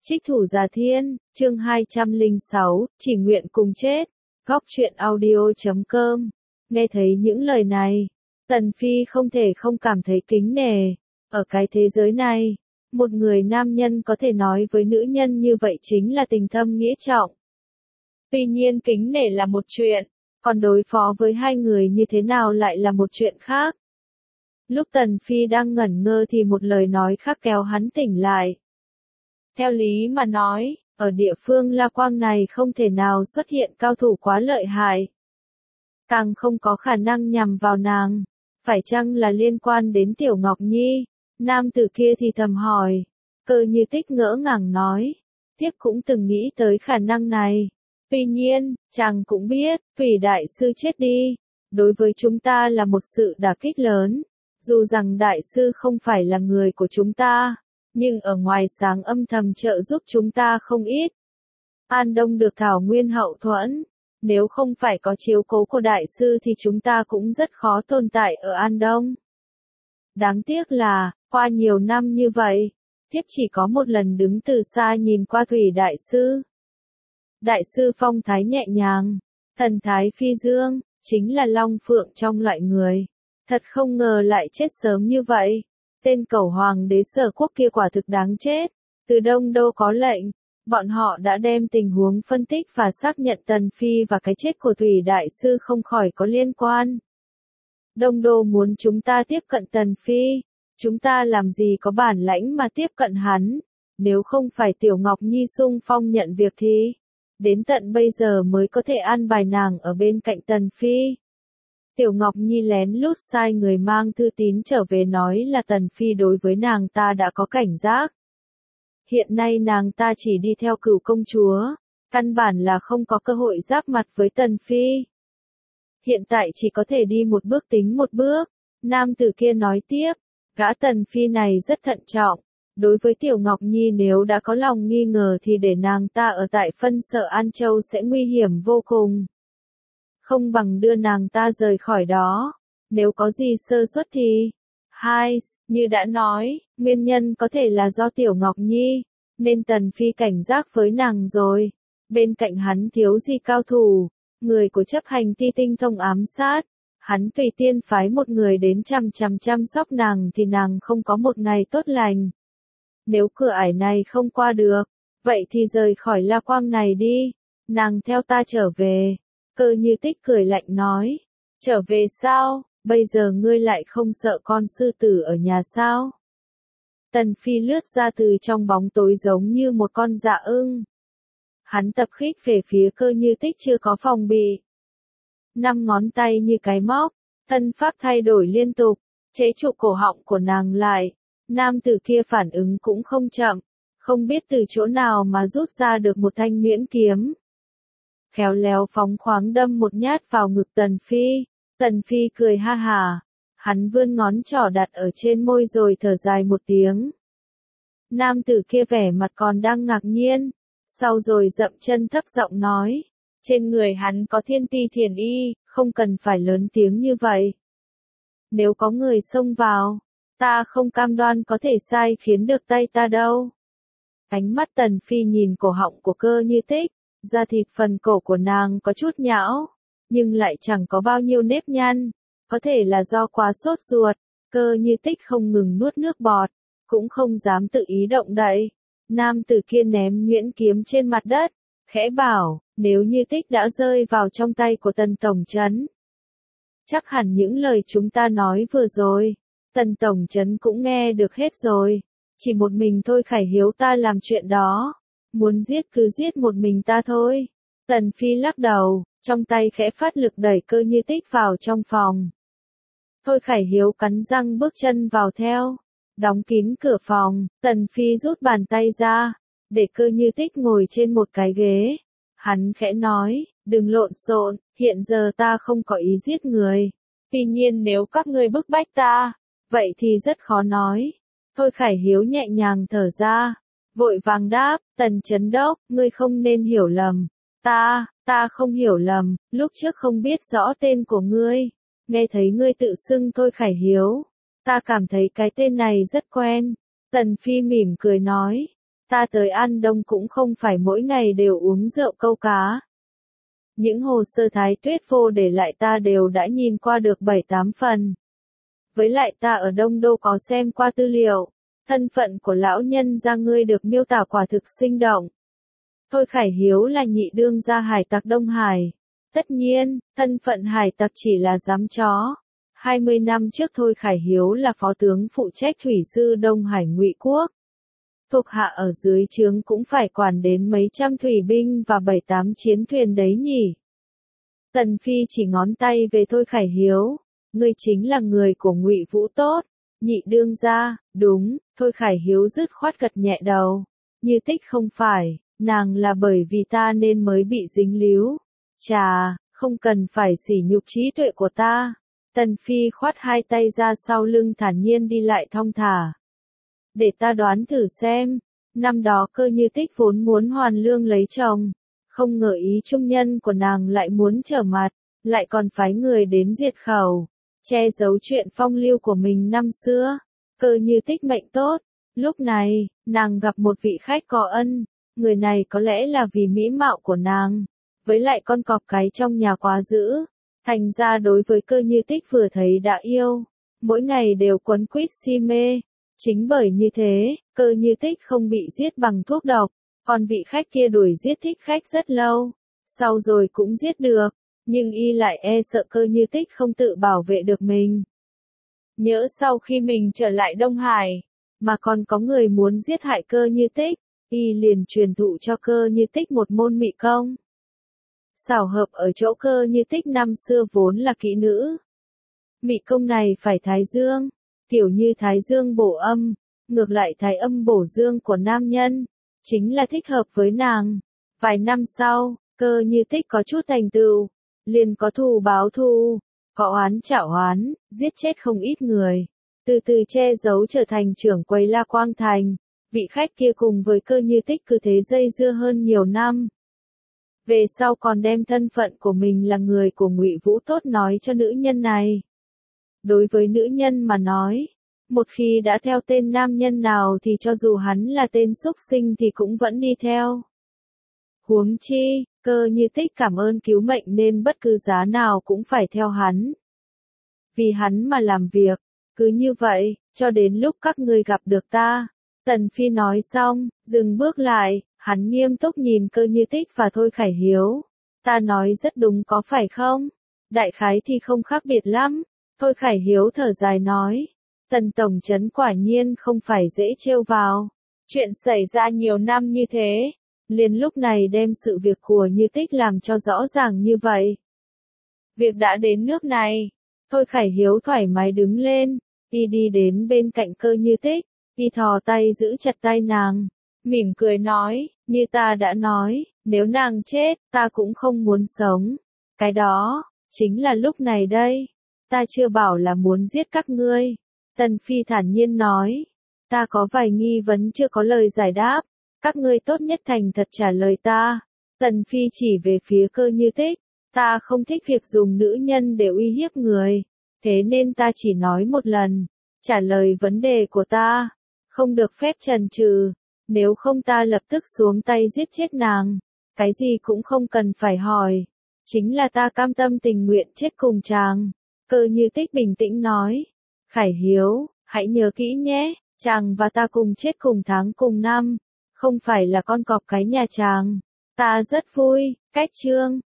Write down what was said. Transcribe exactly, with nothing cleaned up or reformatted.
Trích Thủ Già Thiên, chương hai trăm lẻ sáu, chỉ nguyện cùng chết. Góc truyện audio chấm com. Nghe thấy những lời này, Tần Phi không thể không cảm thấy kính nể. Ở cái thế giới này, một người nam nhân có thể nói với nữ nhân như vậy chính là tình thâm nghĩa trọng. Tuy nhiên kính nể là một chuyện, còn đối phó với hai người như thế nào lại là một chuyện khác. Lúc Tần Phi đang ngẩn ngơ thì một lời nói khác kéo hắn tỉnh lại. Theo lý mà nói, ở địa phương La Quang này không thể nào xuất hiện cao thủ quá lợi hại. Càng không có khả năng nhằm vào nàng. Phải chăng là liên quan đến Tiểu Ngọc Nhi? Nam tử kia thì thầm hỏi. Cơ Như Tích ngỡ ngàng nói. Tiếp cũng từng nghĩ tới khả năng này. Tuy nhiên, chàng cũng biết, Thủy Đại Sư chết đi. Đối với chúng ta là một sự đả kích lớn. Dù rằng Đại Sư không phải là người của chúng ta. Nhưng ở ngoài sáng âm thầm trợ giúp chúng ta không ít. An Đông được Thảo Nguyên hậu thuẫn. Nếu không phải có chiếu cố của Đại Sư thì chúng ta cũng rất khó tồn tại ở An Đông. Đáng tiếc là, qua nhiều năm như vậy, thiếp chỉ có một lần đứng từ xa nhìn qua Thủy Đại Sư. Đại Sư phong thái nhẹ nhàng, thần thái phi dương, chính là long phượng trong loại người. Thật không ngờ lại chết sớm như vậy. Tên cẩu hoàng đế Sở Quốc kia quả thực đáng chết. Từ Đông Đô có lệnh, bọn họ đã đem tình huống phân tích và xác nhận Tần Phi và cái chết của Thủy Đại Sư không khỏi có liên quan. Đông Đô muốn chúng ta tiếp cận Tần Phi, chúng ta làm gì có bản lãnh mà tiếp cận hắn, nếu không phải Tiểu Ngọc Nhi xung phong nhận việc thì, đến tận bây giờ mới có thể an bài nàng ở bên cạnh Tần Phi. Tiểu Ngọc Nhi lén lút sai người mang thư tín trở về nói là Tần Phi đối với nàng ta đã có cảnh giác. Hiện nay nàng ta chỉ đi theo Cửu công chúa, căn bản là không có cơ hội giáp mặt với Tần Phi. Hiện tại chỉ có thể đi một bước tính một bước, nam tử kia nói tiếp, gã Tần Phi này rất thận trọng, đối với Tiểu Ngọc Nhi nếu đã có lòng nghi ngờ thì để nàng ta ở tại phân sở An Châu sẽ nguy hiểm vô cùng. Không bằng đưa nàng ta rời khỏi đó, nếu có gì sơ suất thì... Hai, như đã nói, nguyên nhân có thể là do Tiểu Ngọc Nhi, nên Tần Phi cảnh giác với nàng rồi. Bên cạnh hắn thiếu gì cao thủ, người của chấp hành ti tinh thông ám sát. Hắn tùy tiên phái một người đến chăm chăm chăm sóc nàng thì nàng không có một ngày tốt lành. Nếu cửa ải này không qua được, vậy thì rời khỏi La Quang này đi, nàng theo ta trở về. Cơ Như Tích cười lạnh nói, trở về sao, bây giờ ngươi lại không sợ con sư tử ở nhà sao? Tần Phi lướt ra từ trong bóng tối giống như một con dạ ưng. Hắn tập khích về phía Cơ Như Tích chưa có phòng bị. Năm ngón tay như cái móc, thân pháp thay đổi liên tục, chế trụ cổ họng của nàng lại. Nam tử kia phản ứng cũng không chậm, không biết từ chỗ nào mà rút ra được một thanh miễn kiếm. Khéo léo phóng khoáng đâm một nhát vào ngực Tần Phi. Tần Phi cười ha hà. Hắn vươn ngón trỏ đặt ở trên môi rồi thở dài một tiếng. Nam tử kia vẻ mặt còn đang ngạc nhiên. Sau rồi dậm chân thấp giọng nói. Trên người hắn có thiên ti thiền y, không cần phải lớn tiếng như vậy. Nếu có người xông vào, ta không cam đoan có thể sai khiến được tay ta đâu. Ánh mắt Tần Phi nhìn cổ họng của Cơ Như Tích. Da thịt phần cổ của nàng có chút nhão, nhưng lại chẳng có bao nhiêu nếp nhăn, có thể là do quá sốt ruột. Cơ Như Tích không ngừng nuốt nước bọt, cũng không dám tự ý động đậy. Nam tử kia ném nhuyễn kiếm trên mặt đất, khẽ bảo, nếu Như Tích đã rơi vào trong tay của Tần Tổng Trấn, chắc hẳn những lời chúng ta nói vừa rồi, Tần Tổng Trấn cũng nghe được hết rồi, chỉ một mình Thôi Khải Hiếu ta làm chuyện đó. Muốn giết cứ giết một mình ta thôi. Tần Phi lắc đầu, trong tay khẽ phát lực đẩy Cơ Như Tích vào trong phòng. Thôi Khải Hiếu cắn răng bước chân vào theo. Đóng kín cửa phòng, Tần Phi rút bàn tay ra, để Cơ Như Tích ngồi trên một cái ghế. Hắn khẽ nói, đừng lộn xộn, hiện giờ ta không có ý giết người. Tuy nhiên nếu các ngươi bức bách ta, vậy thì rất khó nói. Thôi Khải Hiếu nhẹ nhàng thở ra. Vội vàng đáp, Tần Chấn Đốc, ngươi không nên hiểu lầm. Ta, ta không hiểu lầm, lúc trước không biết rõ tên của ngươi. Nghe thấy ngươi tự xưng Thôi Khải Hiếu. Ta cảm thấy cái tên này rất quen. Tần Phi mỉm cười nói. Ta tới An Đông cũng không phải mỗi ngày đều uống rượu câu cá. Những hồ sơ Thái Tuyết Vô để lại ta đều đã nhìn qua được bảy tám phần. Với lại ta ở Đông Đô có xem qua tư liệu, thân phận của lão nhân gia ngươi được miêu tả quả thực sinh động. Thôi Khải Hiếu là nhị đương gia hải tặc Đông Hải. Tất nhiên, thân phận hải tặc chỉ là giám chó. hai mươi năm trước Thôi Khải Hiếu là phó tướng phụ trách thủy sư Đông Hải Ngụy Quốc. Thuộc hạ ở dưới trướng cũng phải quản đến mấy trăm thủy binh và bảy tám chiến thuyền đấy nhỉ. Tần Phi chỉ ngón tay về Thôi Khải Hiếu. Ngươi chính là người của Ngụy Vũ tốt. Nhị đương gia, đúng, Thôi Khải Hiếu dứt khoát gật nhẹ đầu. Như Tích không phải, nàng là bởi vì ta nên mới bị dính líu. Chà, không cần phải sỉ nhục trí tuệ của ta. Tần Phi khoát hai tay ra sau lưng thản nhiên đi lại thong thả. Để ta đoán thử xem, năm đó Cơ Như Tích vốn muốn hoàn lương lấy chồng, không ngờ ý trung nhân của nàng lại muốn trở mặt, lại còn phái người đến diệt khẩu, che giấu chuyện phong lưu của mình năm xưa. Cơ Như Tích mệnh tốt, lúc này, nàng gặp một vị khách có ân, người này có lẽ là vì mỹ mạo của nàng, với lại con cọp cái trong nhà quá dữ, thành ra đối với Cơ Như Tích vừa thấy đã yêu, mỗi ngày đều quấn quýt si mê. Chính bởi như thế, Cơ Như Tích không bị giết bằng thuốc độc, còn vị khách kia đuổi giết thích khách rất lâu, sau rồi cũng giết được, nhưng y lại e sợ Cơ Như Tích không tự bảo vệ được mình. Nhỡ sau khi mình trở lại Đông Hải, mà còn có người muốn giết hại Cơ Như Tích, y liền truyền thụ cho Cơ Như Tích một môn mị công. Xảo hợp ở chỗ Cơ Như Tích năm xưa vốn là kỹ nữ. Mị công này phải thái dương, kiểu như thái dương bổ âm, ngược lại thái âm bổ dương của nam nhân, chính là thích hợp với nàng. Vài năm sau, Cơ Như Tích có chút thành tựu, liền có thù báo thù, có oán trả oán, giết chết không ít người, từ từ che giấu trở thành trưởng quầy La Quang Thành. Vị khách kia cùng với Cơ Như Tích cứ thế dây dưa hơn nhiều năm. Về sau còn đem thân phận của mình là người của Ngụy Vũ tốt nói cho nữ nhân này. Đối với nữ nhân mà nói, một khi đã theo tên nam nhân nào thì cho dù hắn là tên súc sinh thì cũng vẫn đi theo. Huống chi, Cơ Như Tích cảm ơn cứu mệnh nên bất cứ giá nào cũng phải theo hắn. Vì hắn mà làm việc, cứ như vậy, cho đến lúc các ngươi gặp được ta. Tần Phi nói xong, dừng bước lại, hắn nghiêm túc nhìn Cơ Như Tích và Thôi Khải Hiếu. Ta nói rất đúng có phải không? Đại khái thì không khác biệt lắm. Thôi Khải Hiếu thở dài nói. Tần Tổng Trấn quả nhiên không phải dễ trêu vào. Chuyện xảy ra nhiều năm như thế, liền lúc này đem sự việc của Như Tích làm cho rõ ràng như vậy. Việc đã đến nước này. Thôi Khải Hiếu thoải mái đứng lên, y đi đến bên cạnh Cơ Như Tích, y thò tay giữ chặt tay nàng, mỉm cười nói, như ta đã nói, nếu nàng chết, ta cũng không muốn sống. Cái đó, chính là lúc này đây. Ta chưa bảo là muốn giết các ngươi. Tần Phi thản nhiên nói, ta có vài nghi vấn chưa có lời giải đáp, các ngươi tốt nhất thành thật trả lời ta. Tần Phi chỉ về phía Cơ Như Tích, ta không thích việc dùng nữ nhân để uy hiếp người, thế nên ta chỉ nói một lần, trả lời vấn đề của ta, không được phép chần chừ, nếu không ta lập tức xuống tay giết chết nàng, cái gì cũng không cần phải hỏi, chính là ta cam tâm tình nguyện chết cùng chàng. Cơ Như Tích bình tĩnh nói, Khải Hiếu, hãy nhớ kỹ nhé, chàng và ta cùng chết cùng tháng cùng năm, không phải là con cọp cái nhà chàng. Ta rất vui, cách chương.